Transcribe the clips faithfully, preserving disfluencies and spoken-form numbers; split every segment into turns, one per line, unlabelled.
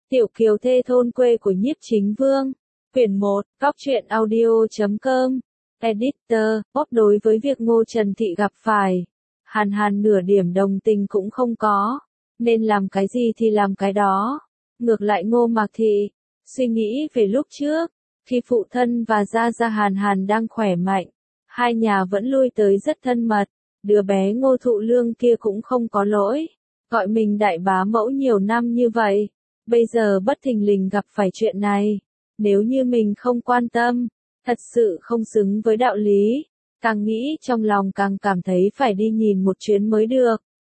Tiểu kiều thê thôn quê của Nhiếp Chính Vương. Quyển một, góc truyện audio chấm com. Editor, bóp đối với việc Ngô Trần Thị gặp phải. Hàn Hàn nửa điểm đồng tình cũng không có. Nên làm cái gì thì làm cái đó. Ngược lại Ngô Mạc Thị, suy nghĩ về lúc trước, khi phụ thân và gia gia Hàn Hàn đang khỏe mạnh, hai nhà vẫn lui tới rất thân mật, đứa bé Ngô Thụ Lương kia cũng không có lỗi, gọi mình đại bá mẫu nhiều năm như vậy, bây giờ bất thình lình gặp phải chuyện này, nếu như mình không quan tâm, thật sự không xứng với đạo lý, càng nghĩ trong lòng càng cảm thấy phải đi nhìn một chuyến mới được.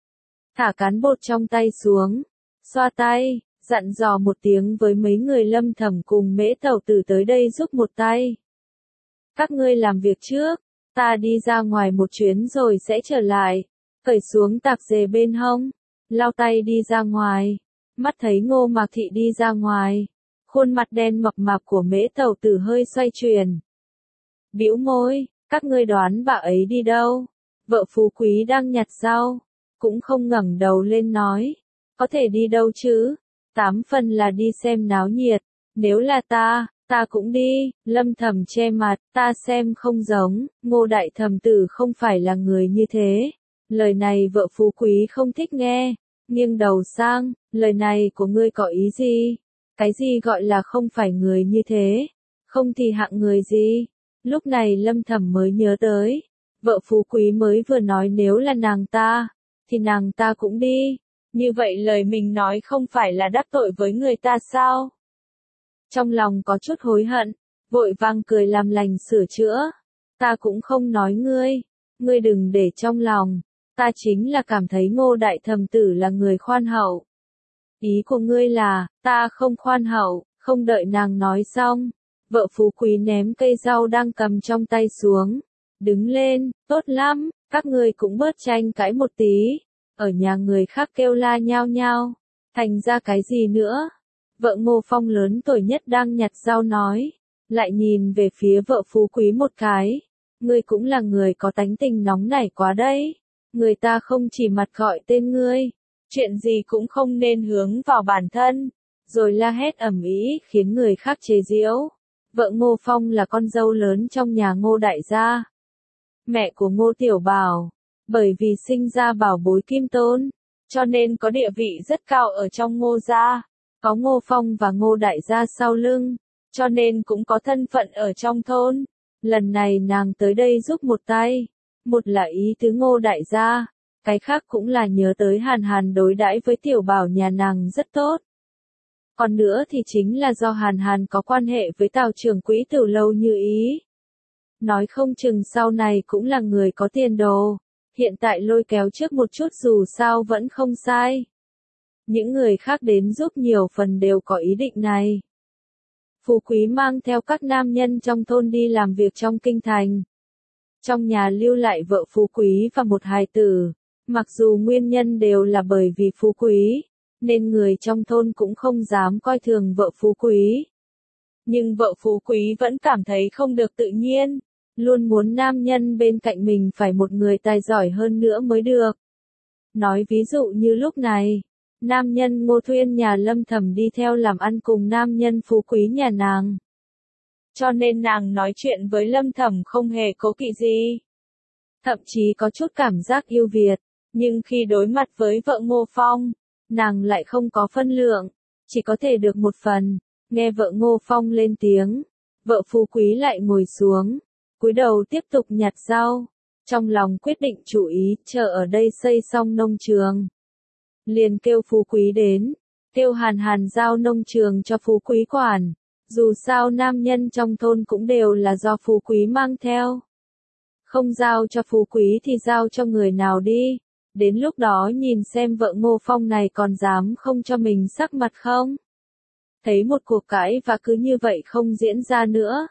Thả cán bột trong tay xuống, xoa tay, dặn dò một tiếng với mấy người Lâm Thẩm cùng Mễ Tẩu Tử tới đây giúp một tay. Các ngươi làm việc trước, ta đi ra ngoài một chuyến rồi sẽ trở lại, cởi xuống tạp dề bên hông, lau tay đi ra ngoài, mắt thấy Ngô Mạc Thị đi ra ngoài, khuôn mặt đen mập mạp của Mễ Tẩu Tử hơi xoay chuyển. Bĩu môi, các ngươi đoán bà ấy đi đâu? Vợ phú quý đang nhặt rau, cũng không ngẩng đầu lên nói, có thể đi đâu chứ? Tám phần là đi xem náo nhiệt, nếu là ta, ta cũng đi. Lâm Thẩm che mặt, ta xem không giống, Ngô Đại Thẩm Tử không phải là người như thế. Lời này vợ phú quý không thích nghe, nghiêng đầu sang, lời này của ngươi có ý gì? Cái gì gọi là không phải người như thế? Không thì hạng người gì? Lúc này Lâm Thẩm mới nhớ tới, vợ phú quý mới vừa nói nếu là nàng ta, thì nàng ta cũng đi. Như vậy lời mình nói không phải là đắc tội với người ta sao? Trong lòng có chút hối hận, vội vàng cười làm lành sửa chữa. Ta cũng không nói ngươi, ngươi đừng để trong lòng, ta chính là cảm thấy Ngô Đại Thẩm Tử là người khoan hậu. Ý của ngươi là, ta không khoan hậu, không đợi nàng nói xong. Vợ phú quý ném cây rau đang cầm trong tay xuống, đứng lên, tốt lắm, các ngươi cũng bớt tranh cãi một tí. Ở nhà người khác kêu la nhao nhao, thành ra cái gì nữa? Vợ Ngô Phong lớn tuổi nhất đang nhặt rau nói, lại nhìn về phía vợ phú quý một cái, ngươi cũng là người có tánh tình nóng nảy quá đấy, người ta không chỉ mặt gọi tên ngươi, chuyện gì cũng không nên hướng vào bản thân, rồi la hét ầm ĩ khiến người khác chế giễu. Vợ Ngô Phong là con dâu lớn trong nhà Ngô Đại gia, mẹ của Ngô Tiểu Bảo. Bởi vì sinh ra bảo bối kim tôn, cho nên có địa vị rất cao ở trong Ngô gia, có Ngô Phong và Ngô Đại gia sau lưng, cho nên cũng có thân phận ở trong thôn. Lần này nàng tới đây giúp một tay, một là ý tứ Ngô Đại gia, cái khác cũng là nhớ tới Hàn Hàn đối đãi với Tiểu Bảo nhà nàng rất tốt. Còn nữa thì chính là do Hàn Hàn có quan hệ với Tào trưởng quỹ từ lâu như ý. Nói không chừng sau này cũng là người có tiền đồ. Hiện tại lôi kéo trước một chút dù sao vẫn không sai. Những người khác đến giúp nhiều phần đều có ý định này. Phú quý mang theo các nam nhân trong thôn đi làm việc trong kinh thành. Trong nhà lưu lại vợ phú quý và một hài tử. Mặc dù nguyên nhân đều là bởi vì phú quý, nên người trong thôn cũng không dám coi thường vợ phú quý. Nhưng vợ phú quý vẫn cảm thấy không được tự nhiên. Luôn muốn nam nhân bên cạnh mình phải một người tài giỏi hơn nữa mới được. Nói ví dụ như lúc này, nam nhân Ngô Thuyên nhà Lâm Thẩm đi theo làm ăn cùng nam nhân phú quý nhà nàng. Cho nên nàng nói chuyện với Lâm Thẩm không hề cố kỵ gì. Thậm chí có chút cảm giác yêu Việt, nhưng khi đối mặt với vợ Ngô Phong, nàng lại không có phân lượng, chỉ có thể được một phần. Nghe vợ Ngô Phong lên tiếng, vợ phú quý lại ngồi xuống. Cúi đầu tiếp tục nhặt rau, trong lòng quyết định chủ ý chờ ở đây xây xong nông trường. Liền kêu phú quý đến, kêu Hàn Hàn giao nông trường cho phú quý quản, dù sao nam nhân trong thôn cũng đều là do phú quý mang theo. Không giao cho phú quý thì giao cho người nào đi, đến lúc đó nhìn xem vợ Ngô Phong này còn dám không cho mình sắc mặt không. Thấy một cuộc cãi và cứ như vậy không diễn ra nữa.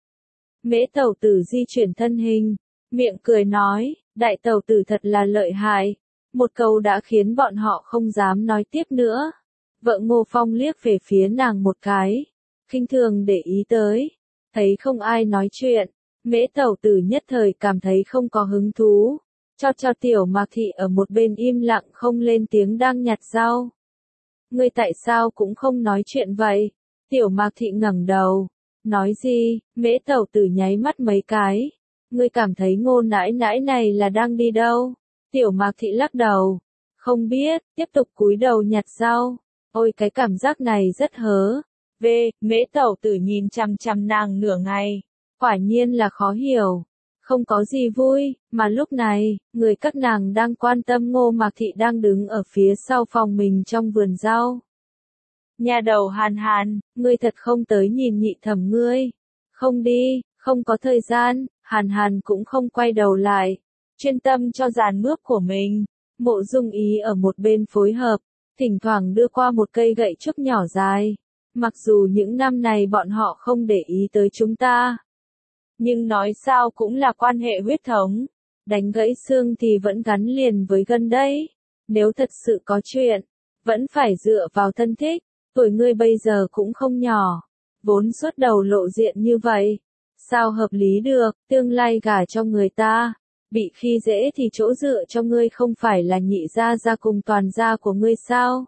Mễ Tẩu Tử di chuyển thân hình, miệng cười nói, Đại Tẩu Tử thật là lợi hại, một câu đã khiến bọn họ không dám nói tiếp nữa. Vợ Ngô Phong liếc về phía nàng một cái, khinh thường để ý tới, thấy không ai nói chuyện, Mễ Tẩu Tử nhất thời cảm thấy không có hứng thú, cho cho Tiểu Mạc Thị ở một bên im lặng không lên tiếng đang nhặt rau. ngươi tại sao cũng không nói chuyện vậy? Tiểu Mạc Thị ngẩng đầu, nói gì? Mễ Tẩu Tử nháy mắt mấy cái. Ngươi cảm thấy Ngô nãi nãi này là đang đi đâu? Tiểu Mạc Thị lắc đầu, không biết, tiếp tục cúi đầu nhặt rau. Ôi cái cảm giác này rất hớ. V, Mễ Tẩu Tử nhìn chằm chằm nàng nửa ngày, quả nhiên là khó hiểu. Không có gì vui, mà lúc này, người các nàng đang quan tâm Ngô Mạc Thị đang đứng ở phía sau phòng mình trong vườn rau. Nhà đầu Hàn Hàn, ngươi thật không tới nhìn nhị thẩm ngươi. Không đi, không có thời gian, Hàn Hàn cũng không quay đầu lại. Chuyên tâm cho giàn mướp của mình. Mộ Dung Ý ở một bên phối hợp, thỉnh thoảng đưa qua một cây gậy trúc nhỏ dài. Mặc dù những năm này bọn họ không để ý tới chúng ta. Nhưng nói sao cũng là quan hệ huyết thống. Đánh gãy xương thì vẫn gắn liền với gân đấy. Nếu thật sự có chuyện, vẫn phải dựa vào thân thích. Tuổi ngươi bây giờ cũng không nhỏ. Vốn suốt đầu lộ diện như vậy. Sao hợp lý được, tương lai gả cho người ta. Bị khi dễ thì chỗ dựa cho ngươi không phải là nhị gia gia cùng toàn gia của ngươi sao?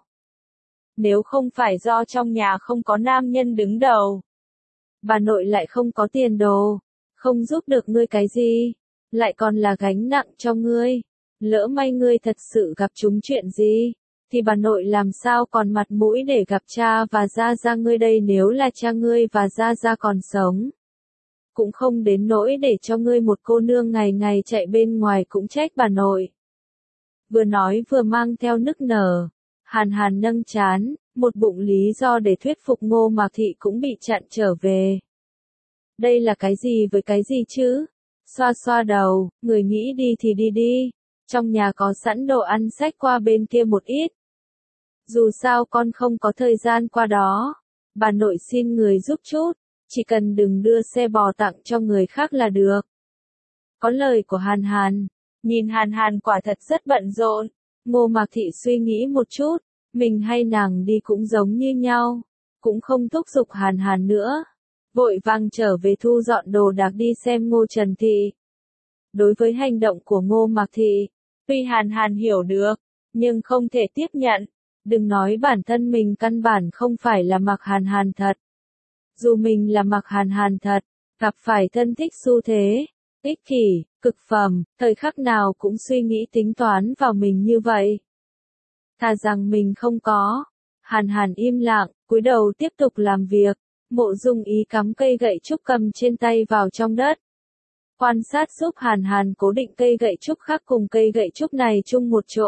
Nếu không phải do trong nhà không có nam nhân đứng đầu. Bà nội lại không có tiền đồ. Không giúp được ngươi cái gì. Lại còn là gánh nặng cho ngươi. Lỡ may ngươi thật sự gặp chúng chuyện gì. Thì bà nội làm sao còn mặt mũi để gặp cha và gia gia ngươi đây nếu là cha ngươi và gia gia còn sống. Cũng không đến nỗi để cho ngươi một cô nương ngày ngày chạy bên ngoài cũng trách bà nội. Vừa nói vừa mang theo nức nở. Hàn Hàn nâng chán, một bụng lý do để thuyết phục Ngô Mạc Thị cũng bị chặn trở về. Đây là cái gì với cái gì chứ? Xoa xoa đầu, người nghĩ đi thì đi đi. Trong nhà có sẵn đồ ăn xách qua bên kia một ít. Dù sao con không có thời gian qua đó. Bà nội xin người giúp chút. Chỉ cần đừng đưa xe bò tặng cho người khác là được. Có lời của Hàn Hàn. Nhìn Hàn Hàn quả thật rất bận rộn. Ngô Mạc Thị suy nghĩ một chút. Mình hay nàng đi cũng giống như nhau. Cũng không thúc giục Hàn Hàn nữa. Vội vàng trở về thu dọn đồ đạc đi xem Ngô Trần Thị. Đối với hành động của Ngô Mạc Thị, tuy Hàn Hàn hiểu được, nhưng không thể tiếp nhận. Đừng nói bản thân mình căn bản không phải là Mạc Hàn Hàn thật. Dù mình là Mạc Hàn Hàn thật, gặp phải thân thích xu thế, ích kỷ, cực phẩm, thời khắc nào cũng suy nghĩ tính toán vào mình như vậy. Thà rằng mình không có. Hàn Hàn im lặng, cúi đầu tiếp tục làm việc. Mộ Dung Ý cắm cây gậy trúc cầm trên tay vào trong đất. Quan sát giúp Hàn Hàn cố định cây gậy trúc khác cùng cây gậy trúc này chung một chỗ.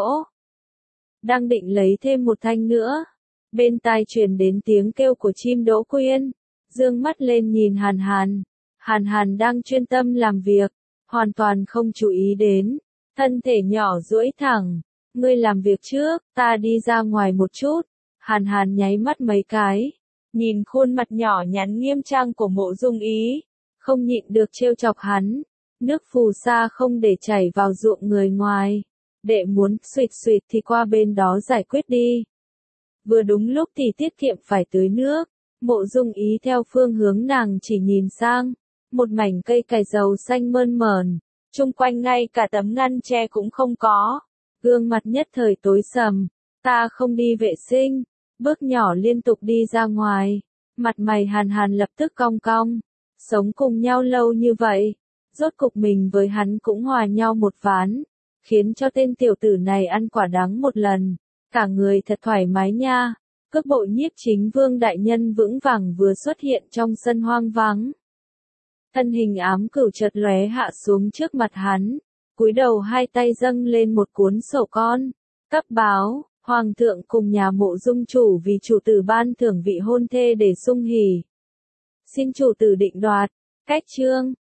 Đang định lấy thêm một thanh nữa. Bên tai truyền đến tiếng kêu của chim đỗ quyên. Dương mắt lên nhìn Hàn Hàn. Hàn Hàn đang chuyên tâm làm việc. Hoàn toàn không chú ý đến. Thân thể nhỏ duỗi thẳng. Ngươi làm việc trước, ta đi ra ngoài một chút. Hàn Hàn nháy mắt mấy cái. Nhìn khuôn mặt nhỏ nhắn nghiêm trang của Mộ Dung Ý. Không nhịn được trêu chọc hắn. Nước phù sa không để chảy vào ruộng người ngoài. Đệ muốn suỵt suỵt thì qua bên đó giải quyết đi. Vừa đúng lúc thì tiết kiệm phải tưới nước. Mộ Dung Ý theo phương hướng nàng chỉ nhìn sang. Một mảnh cây cải dầu xanh mơn mởn. Chung quanh ngay cả tấm ngăn tre cũng không có. Gương mặt nhất thời tối sầm. Ta không đi vệ sinh. Bước nhỏ liên tục đi ra ngoài. Mặt mày Hàn Hàn lập tức cong cong. Sống cùng nhau lâu như vậy. Rốt cục mình với hắn cũng hòa nhau một ván. Khiến cho tên tiểu tử này ăn quả đắng một lần. Cả người thật thoải mái nha. Cước bộ Nhiếp Chính Vương đại nhân vững vàng vừa xuất hiện trong sân hoang vắng. Thân hình ám cửu chợt lóe hạ xuống trước mặt hắn. Cúi đầu hai tay dâng lên một cuốn sổ con. Cấp báo, Hoàng thượng cùng nhà Mộ Dung chủ vì chủ tử ban thưởng vị hôn thê để sung hỉ. Xin chủ tử định đoạt. Cách chương.